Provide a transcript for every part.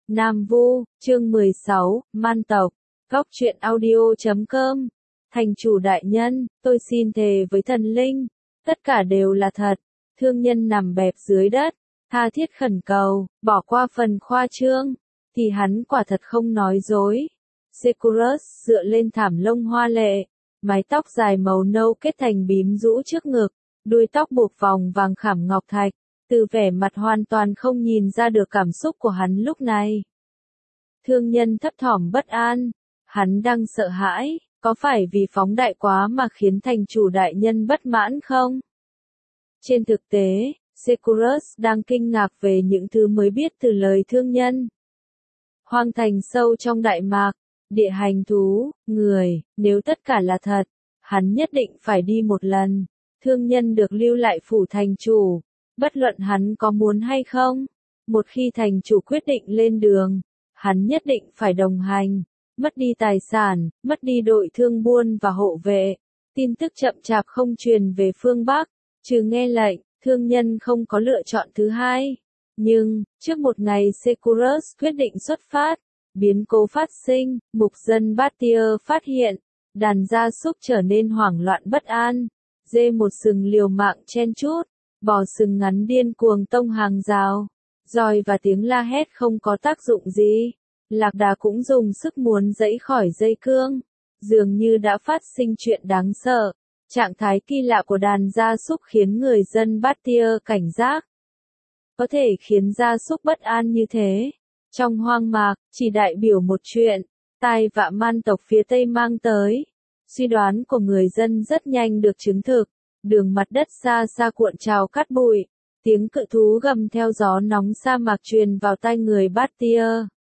Nam Vu, chương 16, Man tộc, góc truyện audio.com. Thành chủ đại nhân, tôi xin thề với thần linh, tất cả đều là thật. Thương nhân nằm bẹp dưới đất, tha thiết khẩn cầu, bỏ qua phần khoa trương, thì hắn quả thật không nói dối. Securus dựa lên thảm lông hoa lệ, mái tóc dài màu nâu kết thành bím rũ trước ngực, đuôi tóc buộc vòng vàng khảm ngọc thạch. Từ vẻ mặt hoàn toàn không nhìn ra được cảm xúc của hắn lúc này. Thương nhân thấp thỏm bất an, hắn đang sợ hãi, có phải vì phóng đại quá mà khiến thành chủ đại nhân bất mãn không? Trên thực tế, Securus đang kinh ngạc về những thứ mới biết từ lời thương nhân. Hoang thành sâu trong Đại Mạc, địa hành thú, người, nếu tất cả là thật, hắn nhất định phải đi một lần. Thương nhân được lưu lại phủ thành chủ. Bất luận hắn có muốn hay không, một khi thành chủ quyết định lên đường, hắn nhất định phải đồng hành, mất đi tài sản, mất đi đội thương buôn và hộ vệ. Tin tức chậm chạp không truyền về phương Bắc, trừ nghe lệnh, thương nhân không có lựa chọn thứ hai. Nhưng, trước một ngày Securus quyết định xuất phát, biến cố phát sinh, mục dân Batier phát hiện, đàn gia súc trở nên hoảng loạn bất an, dê một sừng liều mạng chen chúc. Bò sừng ngắn điên cuồng tông hàng rào, roi và tiếng la hét không có tác dụng gì. Lạc Đà cũng dùng sức muốn giãy khỏi dây cương, dường như đã phát sinh chuyện đáng sợ. Trạng thái kỳ lạ của đàn gia súc khiến người dân Batier cảnh giác. Có thể khiến gia súc bất an như thế, trong hoang mạc, chỉ đại biểu một chuyện, tai vạ man tộc phía Tây mang tới. Suy đoán của người dân rất nhanh được chứng thực. Đường mặt đất xa xa cuộn trào cát bụi, tiếng cự thú gầm theo gió nóng sa mạc truyền vào tai người Batier.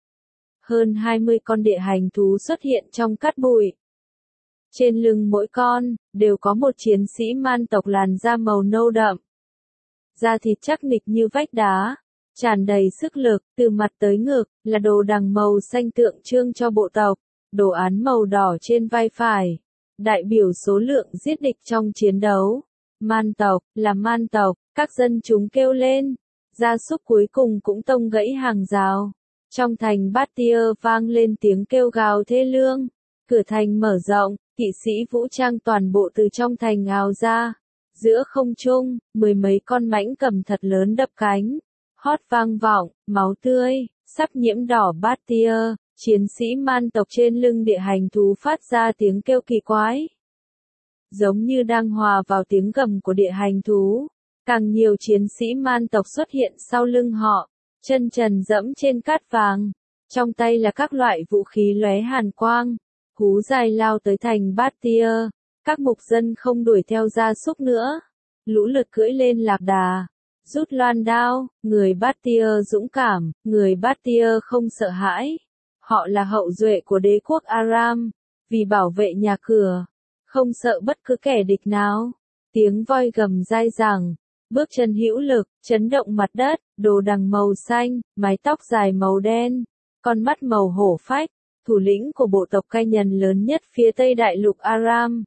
Hơn 20 con địa hành thú xuất hiện trong cát bụi. Trên lưng mỗi con, đều có một chiến sĩ man tộc làn da màu nâu đậm. Da thịt chắc nịch như vách đá, tràn đầy sức lực, từ mặt tới ngực, là đồ đằng màu xanh tượng trưng cho bộ tộc, đồ án màu đỏ trên vai phải. Đại biểu số lượng giết địch trong chiến đấu. Man tộc, là man tộc, các dân chúng kêu lên. Gia súc cuối cùng cũng tông gãy hàng rào. Trong thành Batier vang lên tiếng kêu gào thê lương. Cửa thành mở rộng, kỵ sĩ vũ trang toàn bộ từ trong thành ào ra. Giữa không trung, mười mấy con mãnh cầm thật lớn đập cánh. Hót vang vọng, máu tươi, sắp nhiễm đỏ Batier. Chiến sĩ man tộc trên lưng địa hành thú phát ra tiếng kêu kỳ quái. Giống như đang hòa vào tiếng gầm của địa hành thú. Càng nhiều chiến sĩ man tộc xuất hiện sau lưng họ, chân trần dẫm trên cát vàng. Trong tay là các loại vũ khí lóe hàn quang. Hú dài lao tới thành Batier. Các mục dân không đuổi theo gia súc nữa. Lũ lượt cưỡi lên lạc đà. Rút loan đao, người Batier dũng cảm, người Batier không sợ hãi. Họ là hậu duệ của đế quốc Aram, vì bảo vệ nhà cửa, không sợ bất cứ kẻ địch nào. Tiếng voi gầm dai dẳng, bước chân hữu lực, chấn động mặt đất, đồ đằng màu xanh, mái tóc dài màu đen, con mắt màu hổ phách, thủ lĩnh của bộ tộc cai nhần lớn nhất phía Tây đại lục Aram.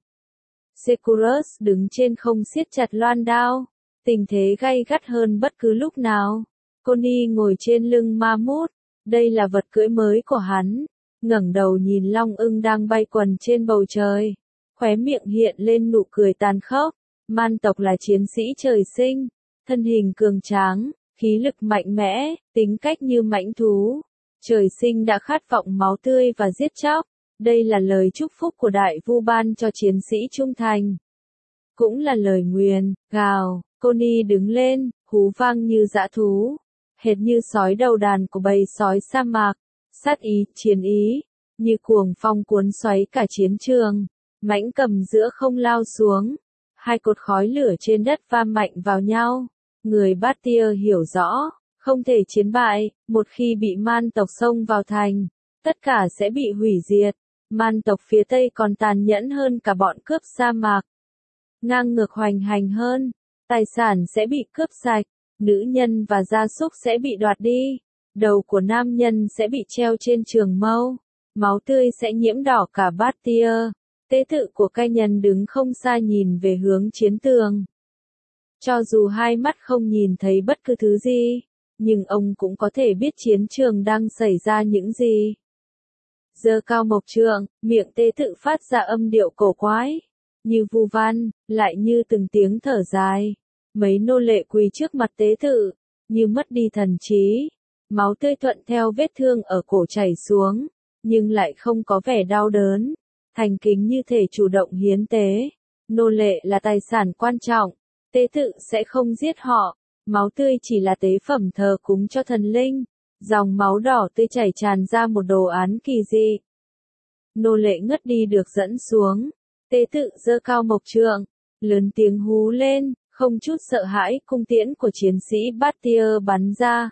Securus đứng trên không siết chặt loan đao, tình thế gay gắt hơn bất cứ lúc nào. Connie ngồi trên lưng ma mút. Đây là vật cưỡi mới của hắn, ngẩng đầu nhìn long ưng đang bay quần trên bầu trời, khóe miệng hiện lên nụ cười tàn khốc. Man tộc là chiến sĩ trời sinh, thân hình cường tráng, khí lực mạnh mẽ, tính cách như mãnh thú, trời sinh đã khát vọng máu tươi và giết chóc. Đây là lời chúc phúc của đại vu ban cho chiến sĩ trung thành, cũng là lời nguyền. Gào, Connie đứng lên, hú vang như dã thú. Hệt như sói đầu đàn của bầy sói sa mạc, sát ý, chiến ý, như cuồng phong cuốn xoáy cả chiến trường, mãnh cầm giữa không lao xuống, hai cột khói lửa trên đất va mạnh vào nhau. Người Batier hiểu rõ, không thể chiến bại, một khi bị man tộc xông vào thành, tất cả sẽ bị hủy diệt. Man tộc phía Tây còn tàn nhẫn hơn cả bọn cướp sa mạc, ngang ngược hoành hành hơn, tài sản sẽ bị cướp sạch. Nữ nhân và gia súc sẽ bị đoạt đi, đầu của nam nhân sẽ bị treo trên trường mâu, máu tươi sẽ nhiễm đỏ cả Batier. Tế tự của cai nhần đứng không xa nhìn về hướng chiến tường. Cho dù hai mắt không nhìn thấy bất cứ thứ gì, nhưng ông cũng có thể biết chiến trường đang xảy ra những gì. Giơ cao mộc trượng, miệng tế tự phát ra âm điệu cổ quái, như vu văn, lại như từng tiếng thở dài. Mấy nô lệ quỳ trước mặt tế tự, như mất đi thần trí. Máu tươi thuận theo vết thương ở cổ chảy xuống, nhưng lại không có vẻ đau đớn. Thành kính như thể chủ động hiến tế. Nô lệ là tài sản quan trọng, tế tự sẽ không giết họ. Máu tươi chỉ là tế phẩm thờ cúng cho thần linh. Dòng máu đỏ tươi chảy tràn ra một đồ án kỳ dị. Nô lệ ngất đi được dẫn xuống. Tế tự giơ cao mộc trượng, lớn tiếng hú lên, không chút sợ hãi, cung tiễn của chiến sĩ Batier bắn ra.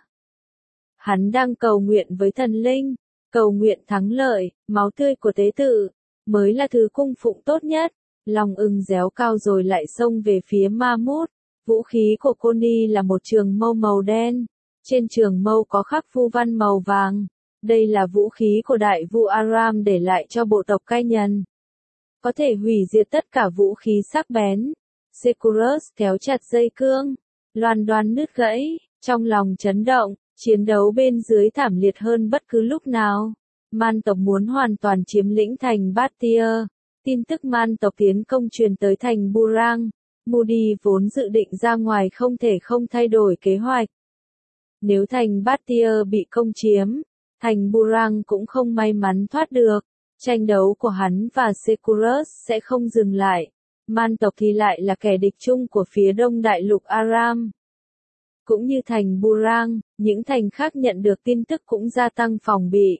Hắn đang cầu nguyện với thần linh, cầu nguyện thắng lợi, máu tươi của tế tự mới là thứ cung phụng tốt nhất. Lòng ưng réo cao rồi lại xông về phía Ma-mút. Vũ khí của Connie là một trường mâu màu đen. Trên trường mâu có khắc phù văn màu vàng. Đây là vũ khí của đại vua Aram để lại cho bộ tộc Cai Nhân. Có thể hủy diệt tất cả vũ khí sắc bén. Securus kéo chặt dây cương. Loan đoán nứt gãy. Trong lòng chấn động, chiến đấu bên dưới thảm liệt hơn bất cứ lúc nào. Man tộc muốn hoàn toàn chiếm lĩnh thành Batier. Tin tức man tộc tiến công truyền tới thành Burang. Moody vốn dự định ra ngoài không thể không thay đổi kế hoạch. Nếu thành Batier bị công chiếm, thành Burang cũng không may mắn thoát được. Tranh đấu của hắn và Securus sẽ không dừng lại. Man tộc thì lại là kẻ địch chung của phía đông đại lục Aram. Cũng như thành Burang, những thành khác nhận được tin tức cũng gia tăng phòng bị.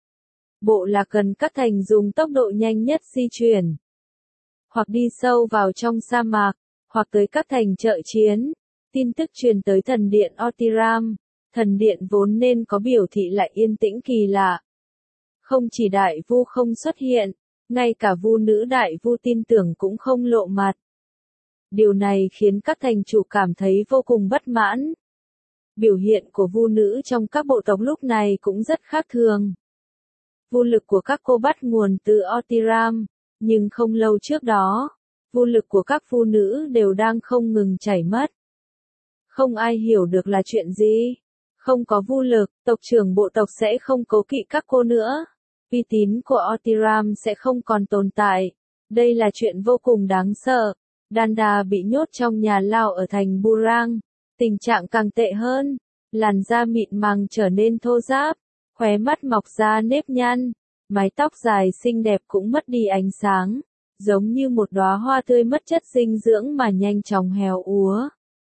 Bộ là cần các thành dùng tốc độ nhanh nhất di chuyển. Hoặc đi sâu vào trong sa mạc, hoặc tới các thành trợ chiến. Tin tức truyền tới thần điện Otiram. Thần điện vốn nên có biểu thị lại yên tĩnh kỳ lạ. Không chỉ đại vu không xuất hiện, ngay cả vu nữ đại vu tin tưởng cũng không lộ mặt. Điều này khiến các thành chủ cảm thấy vô cùng bất mãn. Biểu hiện của vu nữ trong các bộ tộc lúc này cũng rất khác thường. Vu lực của các cô bắt nguồn từ Otiram, nhưng không lâu trước đó, vu lực của các vu nữ đều đang không ngừng chảy mất. Không ai hiểu được là chuyện gì. Không có vu lực, tộc trưởng bộ tộc sẽ không cố kỵ các cô nữa. Uy tín của Otiram sẽ không còn tồn tại. Đây là chuyện vô cùng đáng sợ. Danda bị nhốt trong nhà lao ở thành Burang. Tình trạng càng tệ hơn. Làn da mịn màng trở nên thô ráp. Khóe mắt mọc ra nếp nhăn. Mái tóc dài xinh đẹp cũng mất đi ánh sáng. Giống như một đóa hoa tươi mất chất dinh dưỡng mà nhanh chóng héo úa.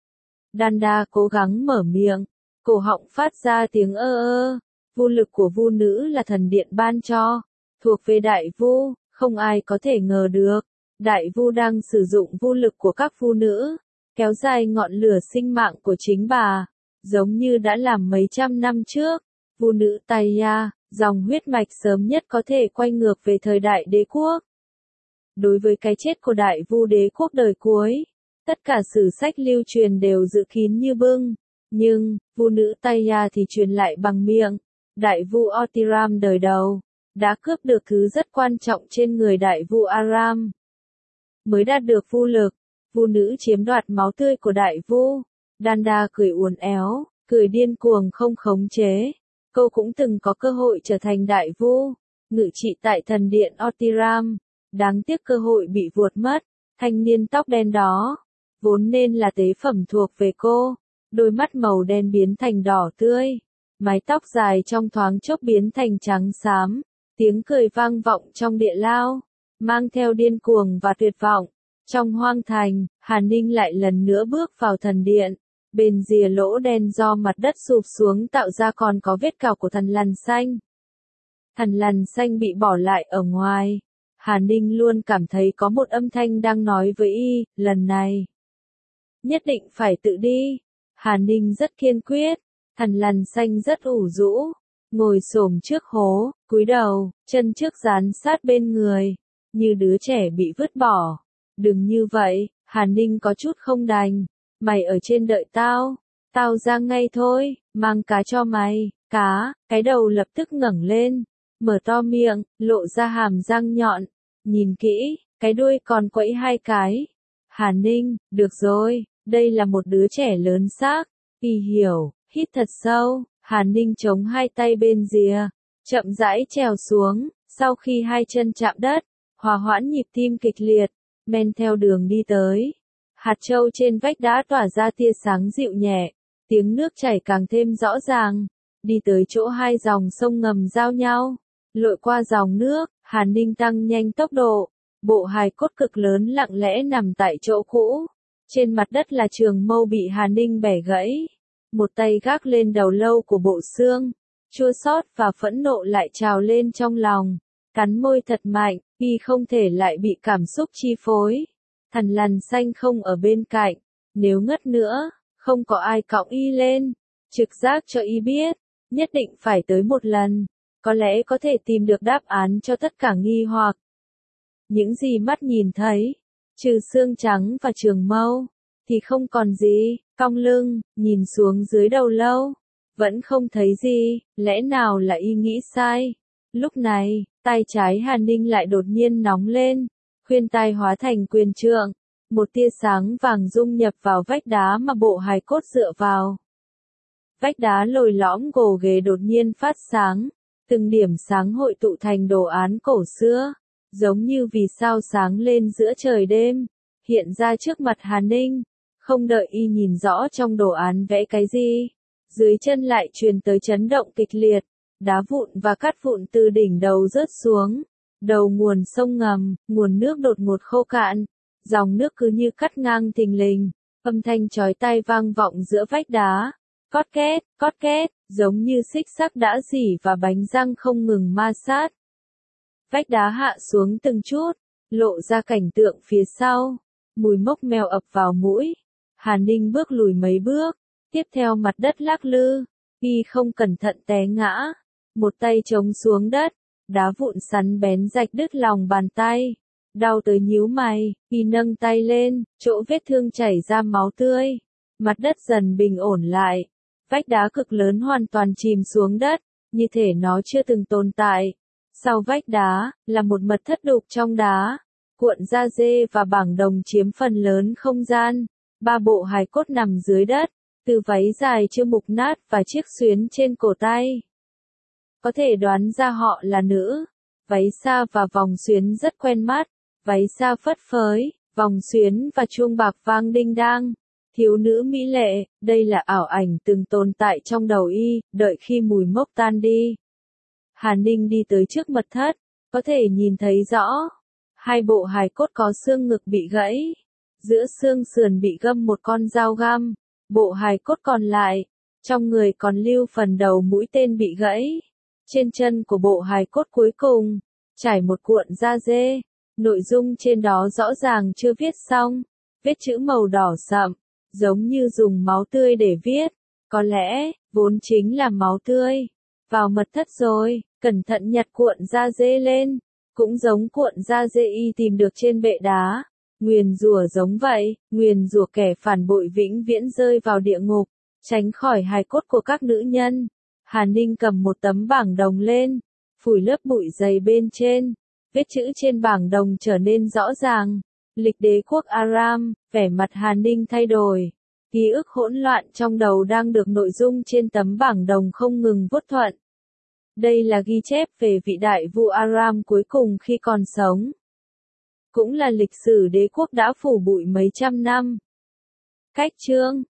Danda cố gắng mở miệng. Cổ họng phát ra tiếng ơ ơ. Vu lực của vu nữ là thần điện ban cho. Thuộc về đại vu, không ai có thể ngờ được. Đại vu đang sử dụng vu lực của các vu nữ. Kéo dài ngọn lửa sinh mạng của chính bà. Giống như đã làm mấy trăm năm trước. Vu nữ Taya, dòng huyết mạch sớm nhất có thể quay ngược về thời đại đế quốc. Đối với cái chết của đại vu đế quốc đời cuối, tất cả sử sách lưu truyền đều dự kín như bưng. Nhưng, vu nữ Taya thì truyền lại bằng miệng. Đại vu Otiram đời đầu, đã cướp được thứ rất quan trọng trên người đại vu Aram. Mới đạt được vu lực, vu nữ chiếm đoạt máu tươi của đại vu. Danda cười uốn éo, cười điên cuồng không khống chế. Cô cũng từng có cơ hội trở thành đại vu, ngự trị tại thần điện Otiram. Đáng tiếc cơ hội bị vuột mất. Thanh niên tóc đen đó, vốn nên là tế phẩm thuộc về cô. Đôi mắt màu đen biến thành đỏ tươi. Mái tóc dài trong thoáng chốc biến thành trắng xám. Tiếng cười vang vọng trong địa lao, mang theo điên cuồng và tuyệt vọng. Trong hoang thành, Hà Ninh lại lần nữa bước vào thần điện. Bên rìa lỗ đen do mặt đất sụp xuống tạo ra còn có vết cào của thần lằn xanh. Thần lằn xanh bị bỏ lại ở ngoài. Hà Ninh luôn cảm thấy có một âm thanh đang nói với y, lần này nhất định phải tự đi. Hà Ninh rất kiên quyết. Thần lằn xanh rất ủ rũ, ngồi xổm trước hố, cúi đầu, chân trước dán sát bên người, như đứa trẻ bị vứt bỏ. Đừng như vậy, Hà Ninh có chút không đành. Mày ở trên đợi tao, tao ra ngay thôi, mang cá cho mày. Cá, cái đầu lập tức ngẩng lên, mở to miệng, lộ ra hàm răng nhọn. Nhìn kỹ, cái đuôi còn quẫy hai cái. Hà Ninh, được rồi, đây là một đứa trẻ lớn xác. Y hiểu, Hít thật sâu, Hàn Ninh chống hai tay bên rìa, chậm rãi trèo xuống, sau khi hai chân chạm đất, hòa hoãn nhịp tim kịch liệt, men theo đường đi tới. Hạt châu trên vách đá tỏa ra tia sáng dịu nhẹ, tiếng nước chảy càng thêm rõ ràng, đi tới chỗ hai dòng sông ngầm giao nhau. Lội qua dòng nước, Hàn Ninh tăng nhanh tốc độ, bộ hài cốt cực lớn lặng lẽ nằm tại chỗ cũ. Trên mặt đất là trường mâu bị Hàn Ninh bẻ gãy. Một tay gác lên đầu lâu của bộ xương, chua xót và phẫn nộ lại trào lên trong lòng. Cắn môi thật mạnh, y không thể lại bị cảm xúc chi phối. Thằn Lằn Xanh không ở bên cạnh, nếu ngất nữa, không có ai cõng y lên. Trực giác cho y biết, nhất định phải tới một lần, có lẽ có thể tìm được đáp án cho tất cả nghi hoặc. Những gì mắt nhìn thấy, trừ xương trắng và trường mâu, thì không còn gì. Cong lưng, nhìn xuống dưới đầu lâu, vẫn không thấy gì, lẽ nào là y nghĩ sai. Lúc này, tay trái Hàn Ninh lại đột nhiên nóng lên, khuyên tai hóa thành quyền trượng, một tia sáng vàng dung nhập vào vách đá mà bộ hài cốt dựa vào. Vách đá lồi lõm gồ ghề đột nhiên phát sáng, từng điểm sáng hội tụ thành đồ án cổ xưa, giống như vì sao sáng lên giữa trời đêm, hiện ra trước mặt Hàn Ninh. Không đợi y nhìn rõ trong đồ án vẽ cái gì, dưới chân lại truyền tới chấn động kịch liệt, đá vụn và cát vụn từ đỉnh đầu rớt xuống. Đầu nguồn sông ngầm, nguồn nước đột ngột khô cạn, dòng nước cứ như cắt ngang thình lình, âm thanh chói tai vang vọng giữa vách đá. Cót két, giống như xích sắt đã rỉ và bánh răng không ngừng ma sát. Vách đá hạ xuống từng chút, lộ ra cảnh tượng phía sau, mùi mốc meo ập vào mũi. Hàn Ninh bước lùi mấy bước, tiếp theo mặt đất lắc lư, y không cẩn thận té ngã, một tay chống xuống đất, đá vụn sắn bén rạch đứt lòng bàn tay, đau tới nhíu mày, y nâng tay lên, chỗ vết thương chảy ra máu tươi, mặt đất dần bình ổn lại, vách đá cực lớn hoàn toàn chìm xuống đất, như thể nó chưa từng tồn tại. Sau vách đá, là một mật thất đục trong đá, cuộn da dê và bảng đồng chiếm phần lớn không gian. Ba bộ hài cốt nằm dưới đất, từ váy dài chưa mục nát và chiếc xuyến trên cổ tay. Có thể đoán ra họ là nữ. Váy xa và vòng xuyến rất quen mắt. Váy xa phất phới, vòng xuyến và chuông bạc vang đinh đang. Thiếu nữ mỹ lệ, đây là ảo ảnh từng tồn tại trong đầu y, đợi khi mùi mốc tan đi. Hàn Ninh đi tới trước mật thất, có thể nhìn thấy rõ. Hai bộ hài cốt có xương ngực bị gãy. Giữa xương sườn bị găm một con dao găm, bộ hài cốt còn lại, trong người còn lưu phần đầu mũi tên bị gãy. Trên chân của bộ hài cốt cuối cùng, trải một cuộn da dê, nội dung trên đó rõ ràng chưa viết xong, vết chữ màu đỏ sậm, giống như dùng máu tươi để viết, có lẽ, vốn chính là máu tươi. Vào mật thất rồi, cẩn thận nhặt cuộn da dê lên, cũng giống cuộn da dê y tìm được trên bệ đá. Nguyền rủa giống vậy, nguyền rủa kẻ phản bội vĩnh viễn rơi vào địa ngục, tránh khỏi hài cốt của các nữ nhân. Hàn Ninh cầm một tấm bảng đồng lên, phủi lớp bụi dày bên trên, vết chữ trên bảng đồng trở nên rõ ràng. Lịch đế quốc Aram, vẻ mặt Hàn Ninh thay đổi. Ký ức hỗn loạn trong đầu đang được nội dung trên tấm bảng đồng không ngừng vuốt thuận. Đây là ghi chép về vị đại vua Aram cuối cùng khi còn sống. Cũng là lịch sử đế quốc đã phủ bụi mấy trăm năm. Cách chương